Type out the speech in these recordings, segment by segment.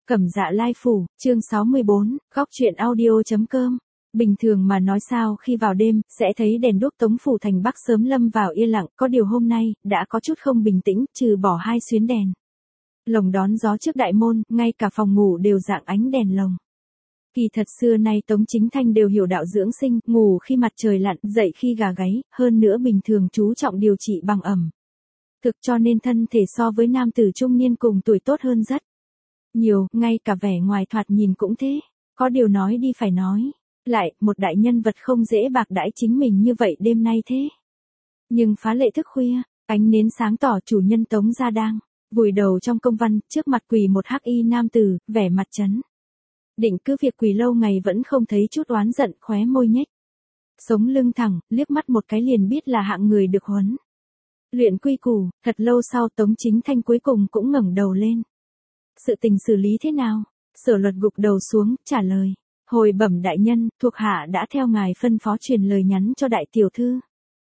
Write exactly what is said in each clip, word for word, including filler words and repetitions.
Cẩm Dạ Lai Phủ, chương sáu mươi bốn, góc truyện audio.com. Bình thường mà nói sao khi vào đêm, sẽ thấy đèn đuốc Tống Phủ thành Bắc sớm lâm vào yên lặng, có điều hôm nay, đã có chút không bình tĩnh, trừ bỏ hai xuyến đèn lồng đón gió trước đại môn, ngay cả phòng ngủ đều rạng ánh đèn lồng. Kỳ thật xưa nay Tống Chính Thanh đều hiểu đạo dưỡng sinh, ngủ khi mặt trời lặn, dậy khi gà gáy, hơn nữa bình thường chú trọng điều trị bằng ẩm thực, cho nên thân thể so với nam tử trung niên cùng tuổi tốt hơn rất nhiều, ngay cả vẻ ngoài thoạt nhìn cũng thế. Có điều nói đi phải nói lại, một đại nhân vật không dễ bạc đãi chính mình như vậy đêm nay thế. Nhưng phá lệ thức khuya, ánh nến sáng tỏ, chủ nhân Tống gia đang vùi đầu trong công văn, trước mặt quỳ một hắc y nam tử, vẻ mặt chấn định, cứ việc quỳ lâu ngày vẫn không thấy chút oán giận, khóe môi nhếch sống lưng thẳng, liếc mắt một cái liền biết là hạng người được huấn luyện quy củ. Thật lâu sau Tống Chính Thanh cuối cùng cũng ngẩng đầu lên. Sự tình xử lý thế nào? Sở Luật gục đầu xuống, trả lời. Hồi bẩm đại nhân, thuộc hạ đã theo ngài phân phó truyền lời nhắn cho đại tiểu thư.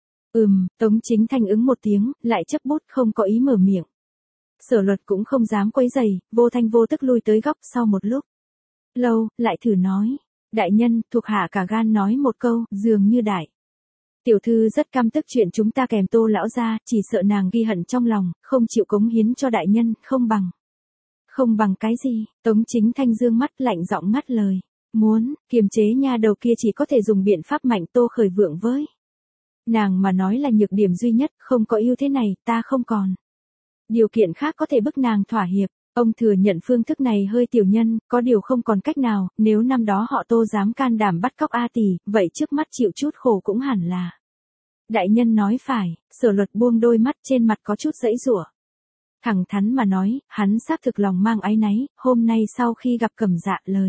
Ừm, Tống Chính Thanh ứng một tiếng, lại chấp bút không có ý mở miệng. Sở Luật cũng không dám quấy rầy, vô thanh vô tức lui tới góc. Sau một lúc lâu, lại thử nói. Đại nhân, thuộc hạ cả gan nói một câu, dường như đại tiểu thư rất căm tức chuyện chúng ta kèm Tô lão gia, chỉ sợ nàng ghi hận trong lòng, không chịu cống hiến cho đại nhân, không bằng. Không bằng cái gì? Tống Chính Thanh dương mắt, lạnh giọng ngắt lời. Muốn kiềm chế nha đầu kia chỉ có thể dùng biện pháp mạnh. Tô Khởi Vượng với nàng mà nói là nhược điểm duy nhất, không có ưu thế này, ta không còn điều kiện khác có thể bức nàng thỏa hiệp. Ông thừa nhận phương thức này hơi tiểu nhân, có điều không còn cách nào, nếu năm đó họ Tô dám can đảm bắt cóc A tỷ, vậy trước mắt chịu chút khổ cũng hẳn là. Đại nhân nói phải. Sở Luật buông đôi mắt, trên mặt có chút giãy giụa. Thẳng thắn mà nói, hắn xác thực lòng mang áy náy, hôm nay sau khi gặp Cẩm Dạ, lời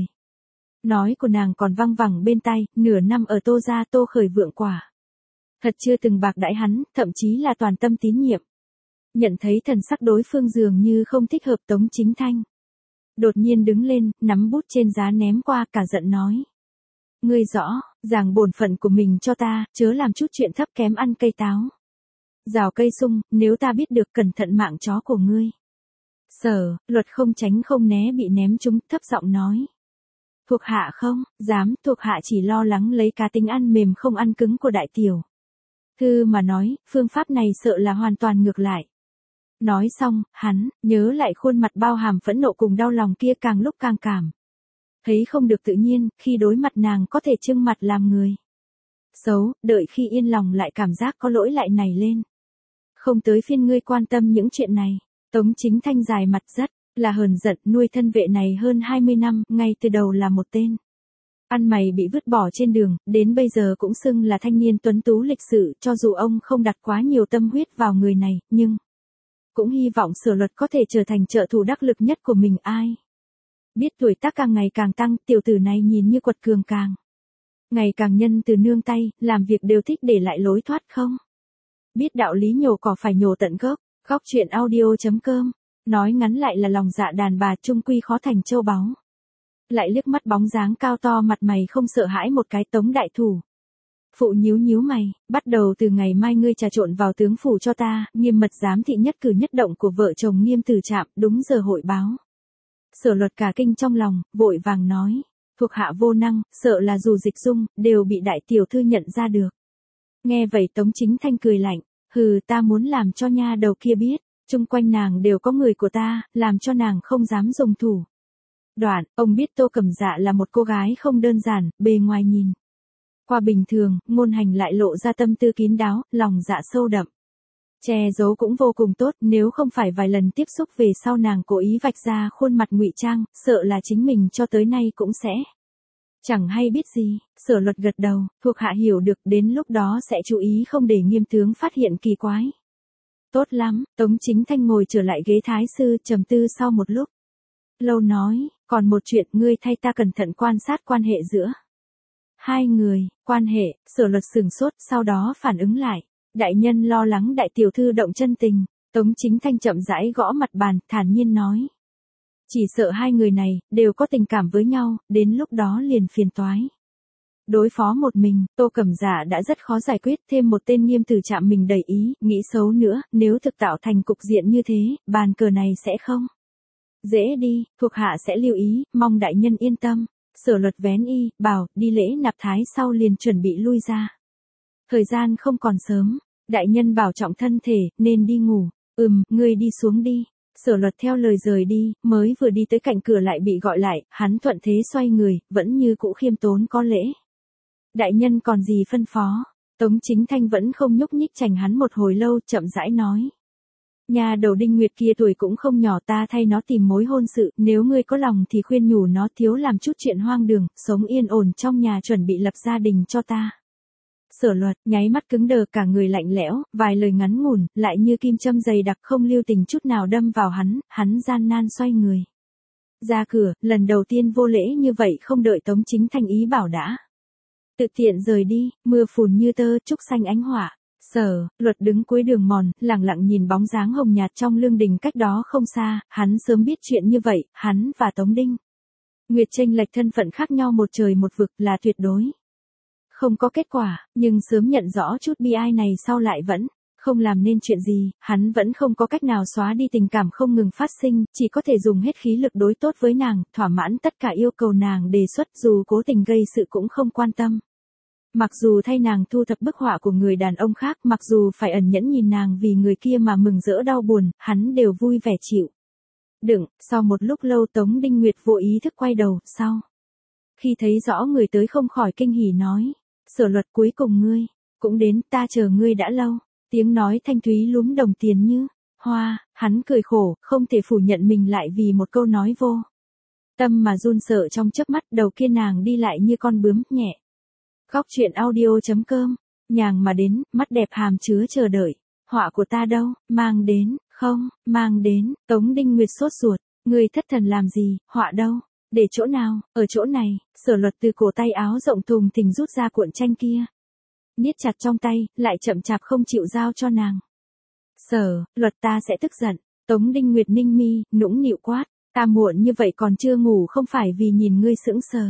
nói của nàng còn văng vẳng bên tai, nửa năm ở Tô gia, Tô Khởi Vượng quả thật chưa từng bạc đãi hắn, thậm chí là toàn tâm tín nhiệm. Nhận thấy thần sắc đối phương dường như không thích hợp, Tống Chính Thanh đột nhiên đứng lên, nắm bút trên giá ném qua, cả giận nói. Ngươi rõ ràng bổn phận của mình cho ta, chớ làm chút chuyện thấp kém ăn cây táo rào cây sung, nếu ta biết được cẩn thận mạng chó của ngươi. Sở Luật không tránh không né bị ném trúng, thấp giọng nói. Thuộc hạ không dám, thuộc hạ chỉ lo lắng lấy cá tính ăn mềm không ăn cứng của đại tiểu thư mà nói, phương pháp này sợ là hoàn toàn ngược lại. Nói xong, hắn nhớ lại khuôn mặt bao hàm phẫn nộ cùng đau lòng kia, càng lúc càng cảm thấy không được tự nhiên, khi đối mặt nàng có thể trưng mặt làm người xấu, đợi khi yên lòng lại cảm giác có lỗi lại nảy lên. Không tới phiên ngươi quan tâm những chuyện này. Tống Chính Thanh dài mặt rất là hờn giận, nuôi thân vệ này hơn hai mươi năm, ngay từ đầu là một tên ăn mày bị vứt bỏ trên đường, đến bây giờ cũng xưng là thanh niên tuấn tú lịch sự. Cho dù ông không đặt quá nhiều tâm huyết vào người này, nhưng cũng hy vọng Sở Luật có thể trở thành trợ thủ đắc lực nhất của mình. Ai biết tuổi tác càng ngày càng tăng, tiểu tử này nhìn như quật cường càng ngày càng nhân từ nương tay, làm việc đều thích để lại lối thoát không biết đạo lý, nhổ cỏ phải nhổ tận gốc. Góc truyện audio.com. Nói ngắn lại là lòng dạ đàn bà chung quy khó thành châu báu. Lại liếc mắt bóng dáng cao to mặt mày không sợ hãi một cái Tống đại thủ phụ nhíu nhíu mày. Bắt đầu từ ngày mai ngươi trà trộn vào tướng phủ cho ta, nghiêm mật giám thị nhất cử nhất động của vợ chồng Nghiêm Tử Trạm, đúng giờ hội báo. Sở Luật cả kinh trong lòng, vội vàng nói. Thuộc hạ vô năng, sợ là dù dịch dung, đều bị đại tiểu thư nhận ra được. Nghe vậy Tống Chính Thanh cười lạnh. Hừ, ta muốn làm cho nha đầu kia biết, chung quanh nàng đều có người của ta, làm cho nàng không dám dùng thủ đoạn. Ông biết Tô Cẩm Dạ là một cô gái không đơn giản, bề ngoài nhìn qua bình thường, ngôn hành lại lộ ra tâm tư kín đáo, lòng dạ sâu đậm. Che giấu cũng vô cùng tốt, nếu không phải vài lần tiếp xúc về sau nàng cố ý vạch ra khuôn mặt ngụy trang, sợ là chính mình cho tới nay cũng sẽ chẳng hay biết gì. Sở Luật gật đầu, thuộc hạ hiểu được, đến lúc đó sẽ chú ý không để Nghiêm tướng phát hiện kỳ quái. Tốt lắm. Tống Chính Thanh ngồi trở lại ghế thái sư, trầm tư sau một lúc lâu nói, còn một chuyện, ngươi thay ta cẩn thận quan sát quan hệ giữa hai người. Quan hệ? Sở Luật sửng sốt, sau đó phản ứng lại. Đại nhân lo lắng đại tiểu thư động chân tình. Tống Chính Thanh chậm rãi gõ mặt bàn, thản nhiên nói. Chỉ sợ hai người này đều có tình cảm với nhau, đến lúc đó liền phiền toái. Đối phó một mình, Tô Cẩm Dạ đã rất khó giải quyết, thêm một tên Nghiêm Tử Trạm mình đầy ý, nghĩ xấu nữa, nếu thực tạo thành cục diện như thế, bàn cờ này sẽ không Dễ đi, thuộc hạ sẽ lưu ý, mong đại nhân yên tâm. Sở Luật vén y, bảo, đi lễ nạp thái sau liền chuẩn bị lui ra. Thời gian không còn sớm, đại nhân bảo trọng thân thể, nên đi ngủ. Ừm, ngươi đi xuống đi. Sở Luật theo lời rời đi, mới vừa đi tới cạnh cửa lại bị gọi lại, hắn thuận thế xoay người, vẫn như cũ khiêm tốn có lễ. Đại nhân còn gì phân phó? Tống Chính Thanh vẫn không nhúc nhích chành hắn một hồi lâu, chậm rãi nói. Nhà đầu Đinh Nguyệt kia tuổi cũng không nhỏ, ta thay nó tìm mối hôn sự, nếu ngươi có lòng thì khuyên nhủ nó thiếu làm chút chuyện hoang đường, sống yên ổn trong nhà chuẩn bị lập gia đình cho ta. Sở Luật nháy mắt cứng đờ, cả người lạnh lẽo, vài lời ngắn ngủn, lại như kim châm dày đặc không lưu tình chút nào đâm vào hắn, hắn gian nan xoay người. Ra cửa, lần đầu tiên vô lễ như vậy không đợi Tống Chính Thanh ý bảo đã. Tự tiện rời đi, mưa phùn như tơ, trúc xanh ánh họa. Sở Luật đứng cuối đường mòn, lặng lặng nhìn bóng dáng hồng nhạt trong lương đình cách đó không xa, hắn sớm biết chuyện như vậy, hắn và Tống Đinh Nguyệt chênh lệch thân phận khác nhau một trời một vực là tuyệt đối. Không có kết quả, nhưng sớm nhận rõ chút bi ai này sau lại vẫn không làm nên chuyện gì, hắn vẫn không có cách nào xóa đi tình cảm không ngừng phát sinh, chỉ có thể dùng hết khí lực đối tốt với nàng, thỏa mãn tất cả yêu cầu nàng đề xuất, dù cố tình gây sự cũng không quan tâm. Mặc dù thay nàng thu thập bức họa của người đàn ông khác, mặc dù phải ẩn nhẫn nhìn nàng vì người kia mà mừng rỡ đau buồn, hắn đều vui vẻ chịu đựng. Sau một lúc lâu Tống Đinh Nguyệt vô ý thức quay đầu, sau khi thấy rõ người tới không khỏi kinh hỉ nói. Sở Luật cuối cùng ngươi cũng đến, ta chờ ngươi đã lâu. Tiếng nói thanh thúy lúm đồng tiền như hoa, hắn cười khổ, không thể phủ nhận mình lại vì một câu nói vô tâm mà run sợ trong chớp mắt, đầu kia nàng đi lại như con bướm, nhẹ. Góc truyện audio chấm com, nhàng mà đến, mắt đẹp hàm chứa chờ đợi. Họa của ta đâu, mang đến, không, mang đến. Tống Đinh Nguyệt sốt ruột, ngươi thất thần làm gì, họa đâu? Để chỗ nào? Ở chỗ này. Sở Luật từ cổ tay áo rộng thùng thình rút ra cuộn tranh kia, niết chặt trong tay, lại chậm chạp không chịu giao cho nàng. Sở Luật, ta sẽ tức giận. Tống Đinh Nguyệt ninh mi, nũng nịu quát, ta muộn như vậy còn chưa ngủ không phải vì nhìn ngươi sững sờ.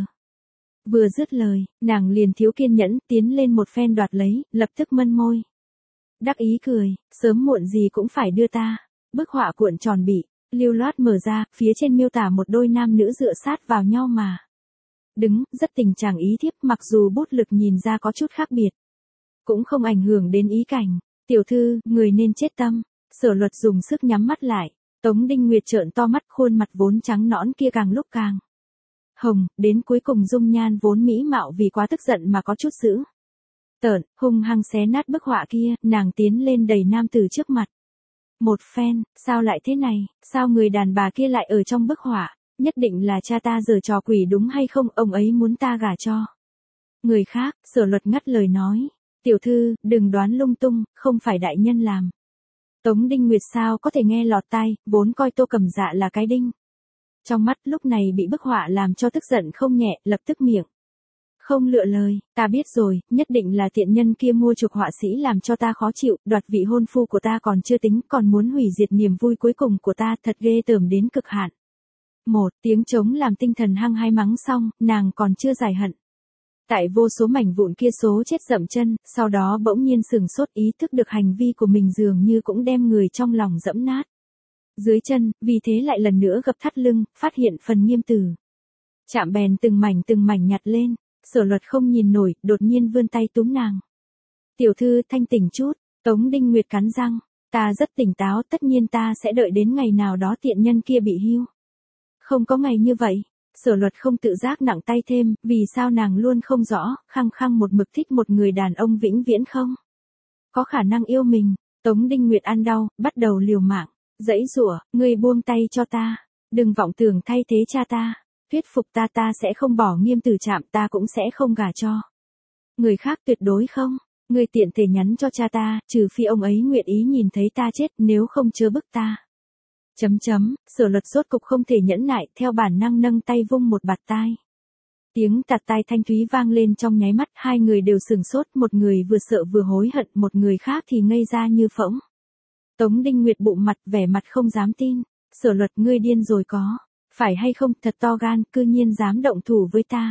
Vừa dứt lời, nàng liền thiếu kiên nhẫn, tiến lên một phen đoạt lấy, lập tức mân môi. Đắc ý cười, sớm muộn gì cũng phải đưa ta. Bức họa cuộn tròn bị lưu loát mở ra, phía trên miêu tả một đôi nam nữ dựa sát vào nhau mà đứng, rất tình trạng ý thiếp, mặc dù bút lực nhìn ra có chút khác biệt, cũng không ảnh hưởng đến ý cảnh. Tiểu thư, người nên chết tâm. Sở Luật dùng sức nhắm mắt lại. Tống Đinh Nguyệt trợn to mắt, khuôn mặt vốn trắng nõn kia càng lúc càng hồng, đến cuối cùng dung nhan vốn mỹ mạo vì quá tức giận mà có chút dữ tợn, hung hăng xé nát bức họa kia, nàng tiến lên đẩy nam tử trước mặt. Một phen, sao lại thế này, sao người đàn bà kia lại ở trong bức họa, nhất định là cha ta giở trò quỷ đúng hay không, ông ấy muốn ta gả cho người khác. Sở Luật ngắt lời nói, tiểu thư, đừng đoán lung tung, không phải đại nhân làm. Tống Đinh Nguyệt sao có thể nghe lọt tai, vốn coi Tô Cẩm Dạ là cái đinh trong mắt, lúc này bị bức họa làm cho tức giận không nhẹ, lập tức miệng không lựa lời, ta biết rồi, nhất định là tiện nhân kia mua chuộc họa sĩ làm cho ta khó chịu, đoạt vị hôn phu của ta còn chưa tính, còn muốn hủy diệt niềm vui cuối cùng của ta, thật ghê tởm đến cực hạn. Một tiếng trống làm tinh thần hăng hai mắng xong, nàng còn chưa giải hận. Tại vô số mảnh vụn kia số chết dậm chân, sau đó bỗng nhiên sừng sốt, ý thức được hành vi của mình dường như cũng đem người trong lòng dẫm nát dưới chân, vì thế lại lần nữa gập thắt lưng, phát hiện phần nghiêm tử. Chạm bèn từng mảnh từng mảnh nhặt lên. Sở Luật không nhìn nổi, đột nhiên vươn tay túm nàng. Tiểu thư, thanh tỉnh chút. Tống Đinh Nguyệt cắn răng, ta rất tỉnh táo, tất nhiên ta sẽ đợi đến ngày nào đó tiện nhân kia bị hưu. Không có ngày như vậy. Sở Luật không tự giác nặng tay thêm, vì sao nàng luôn không rõ, khăng khăng một mực thích một người đàn ông vĩnh viễn không có khả năng yêu mình. Tống Đinh Nguyệt ăn đau, bắt đầu liều mạng, giãy giụa, ngươi buông tay cho ta, đừng vọng tưởng thay thế cha ta. Thuyết phục ta, ta sẽ không bỏ nghiêm tử Trạm, ta cũng sẽ không gả cho người khác, tuyệt đối không. Ngươi tiện thể nhắn cho cha ta, trừ phi ông ấy nguyện ý nhìn thấy ta chết, nếu không chớ bức ta. Chấm chấm, Sở Luật rốt cục không thể nhẫn nại, theo bản năng nâng tay vung một bạt tai. Tiếng tạt tai thanh thúy vang lên trong nháy mắt, hai người đều sừng sốt, một người vừa sợ vừa hối hận, một người khác thì ngây ra như phỗng. Tống Đinh Nguyệt bụng mặt, vẻ mặt không dám tin. Sở Luật, ngươi điên rồi có phải hay không, thật to gan, cư nhiên dám động thủ với ta.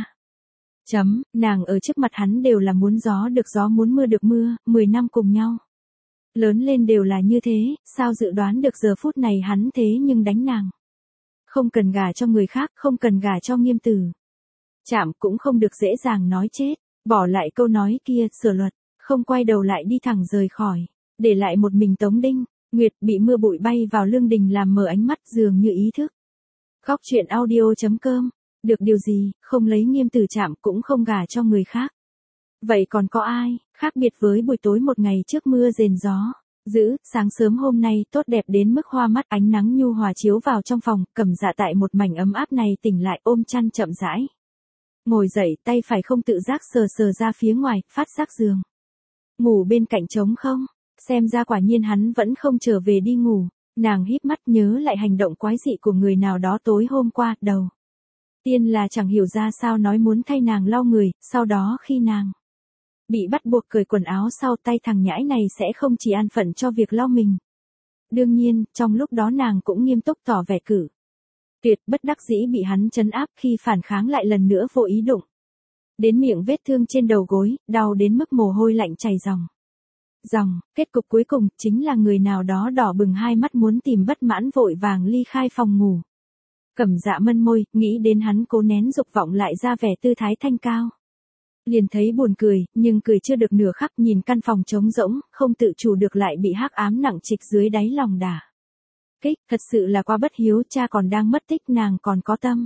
Chấm, nàng ở trước mặt hắn đều là muốn gió được gió muốn mưa được mưa, mười năm cùng nhau lớn lên đều là như thế, sao dự đoán được giờ phút này hắn thế nhưng đánh nàng. Không cần gả cho người khác, không cần gả cho Nghiêm Tử. Trạm cũng không được dễ dàng nói chết, bỏ lại câu nói kia, sửa luật, không quay đầu lại đi thẳng rời khỏi, để lại một mình Tống Đinh. Nguyệt bị mưa bụi bay vào lương đình làm mờ ánh mắt dường như ý thức. Góc truyện audio chấm com, được điều gì, không lấy Nghiêm Tử Trạm cũng không gả cho người khác. Vậy còn có ai, khác biệt với buổi tối một ngày trước mưa rền gió. Dữ, sáng sớm hôm nay tốt đẹp đến mức hoa mắt, ánh nắng nhu hòa chiếu vào trong phòng, Cẩm Dạ tại một mảnh ấm áp này tỉnh lại, ôm chăn chậm rãi. Ngồi dậy, tay phải không tự giác sờ sờ ra phía ngoài, phát giác giường. Ngủ bên cạnh trống không, xem ra quả nhiên hắn vẫn không trở về đi ngủ. Nàng híp mắt nhớ lại hành động quái dị của người nào đó tối hôm qua, đầu tiên là chẳng hiểu ra sao nói muốn thay nàng lau người, sau đó khi nàng bị bắt buộc cởi quần áo sau, tay thằng nhãi này sẽ không chỉ an phận cho việc lau mình. Đương nhiên, trong lúc đó nàng cũng nghiêm túc tỏ vẻ cử tuyệt, bất đắc dĩ bị hắn trấn áp, khi phản kháng lại lần nữa vô ý đụng đến miệng vết thương trên đầu gối, đau đến mức mồ hôi lạnh chảy ròng ròng. Kết cục cuối cùng chính là người nào đó đỏ bừng hai mắt muốn tìm bất mãn vội vàng ly khai phòng ngủ. Cẩm Dạ mân môi, nghĩ đến hắn cố nén dục vọng lại ra vẻ tư thái thanh cao. Liền thấy buồn cười, nhưng cười chưa được nửa khắc, nhìn căn phòng trống rỗng, không tự chủ được lại bị hắc ám nặng trịch dưới đáy lòng đả kích, thật sự là quá bất hiếu, cha còn đang mất tích nàng còn có tâm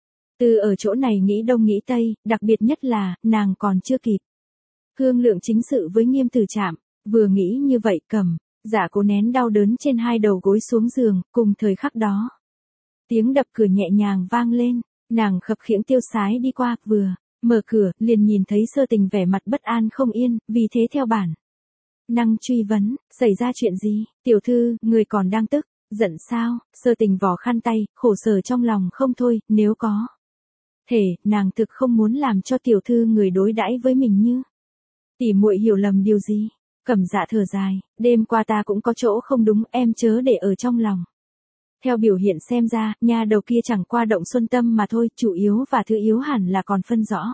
tư ở chỗ này nghĩ đông nghĩ tây, đặc biệt nhất là, nàng còn chưa kịp thương lượng chính sự với Nghiêm Tử Trạm. Vừa nghĩ như vậy, Cẩm Dạ cố nén đau đớn trên hai đầu gối xuống giường, cùng thời khắc đó. Tiếng đập cửa nhẹ nhàng vang lên, nàng khập khiễng tiêu sái đi qua, vừa mở cửa, liền nhìn thấy Sơ Tình vẻ mặt bất an không yên, vì thế theo bản năng truy vấn, xảy ra chuyện gì, tiểu thư, người còn đang tức, giận sao? Sơ Tình vò khăn tay, khổ sở trong lòng không thôi, nếu có thể, nàng thực không muốn làm cho tiểu thư người đối đãi với mình như tỉ muội hiểu lầm điều gì. Cẩm Dạ thở dài, đêm qua ta cũng có chỗ không đúng, em chớ để ở trong lòng. Theo biểu hiện xem ra, nha đầu kia chẳng qua động xuân tâm mà thôi, chủ yếu và thứ yếu hẳn là còn phân rõ.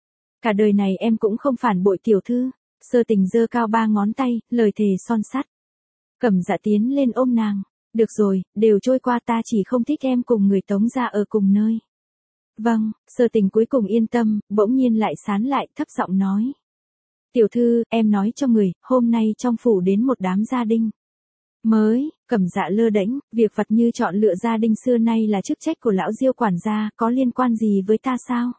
Cả đời này em cũng không phản bội tiểu thư. Sơ Tình giơ cao ba ngón tay, lời thề son sắt. Cẩm Dạ tiến lên ôm nàng, được rồi, đều trôi qua, ta chỉ không thích em cùng người Tống gia ở cùng nơi. Vâng, Sơ Tình cuối cùng yên tâm, bỗng nhiên lại sán lại, thấp giọng nói. Tiểu thư, em nói cho người, hôm nay trong phủ đến một đám gia đình mới. Cẩm Dạ lơ đễnh, việc vặt như chọn lựa gia đình xưa nay là chức trách của lão Diêu quản gia, có liên quan gì với ta sao?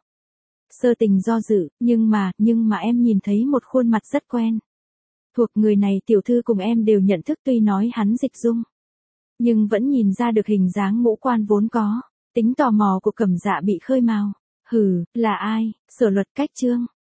Sơ Tình do dự, nhưng mà, nhưng mà em nhìn thấy một khuôn mặt rất quen. Thuộc người này tiểu thư cùng em đều nhận thức, tuy nói hắn dịch dung, nhưng vẫn nhìn ra được hình dáng ngũ quan vốn có. Tính tò mò của Cẩm Dạ bị khơi mào. Hừ, là ai? Sở luật cách chương.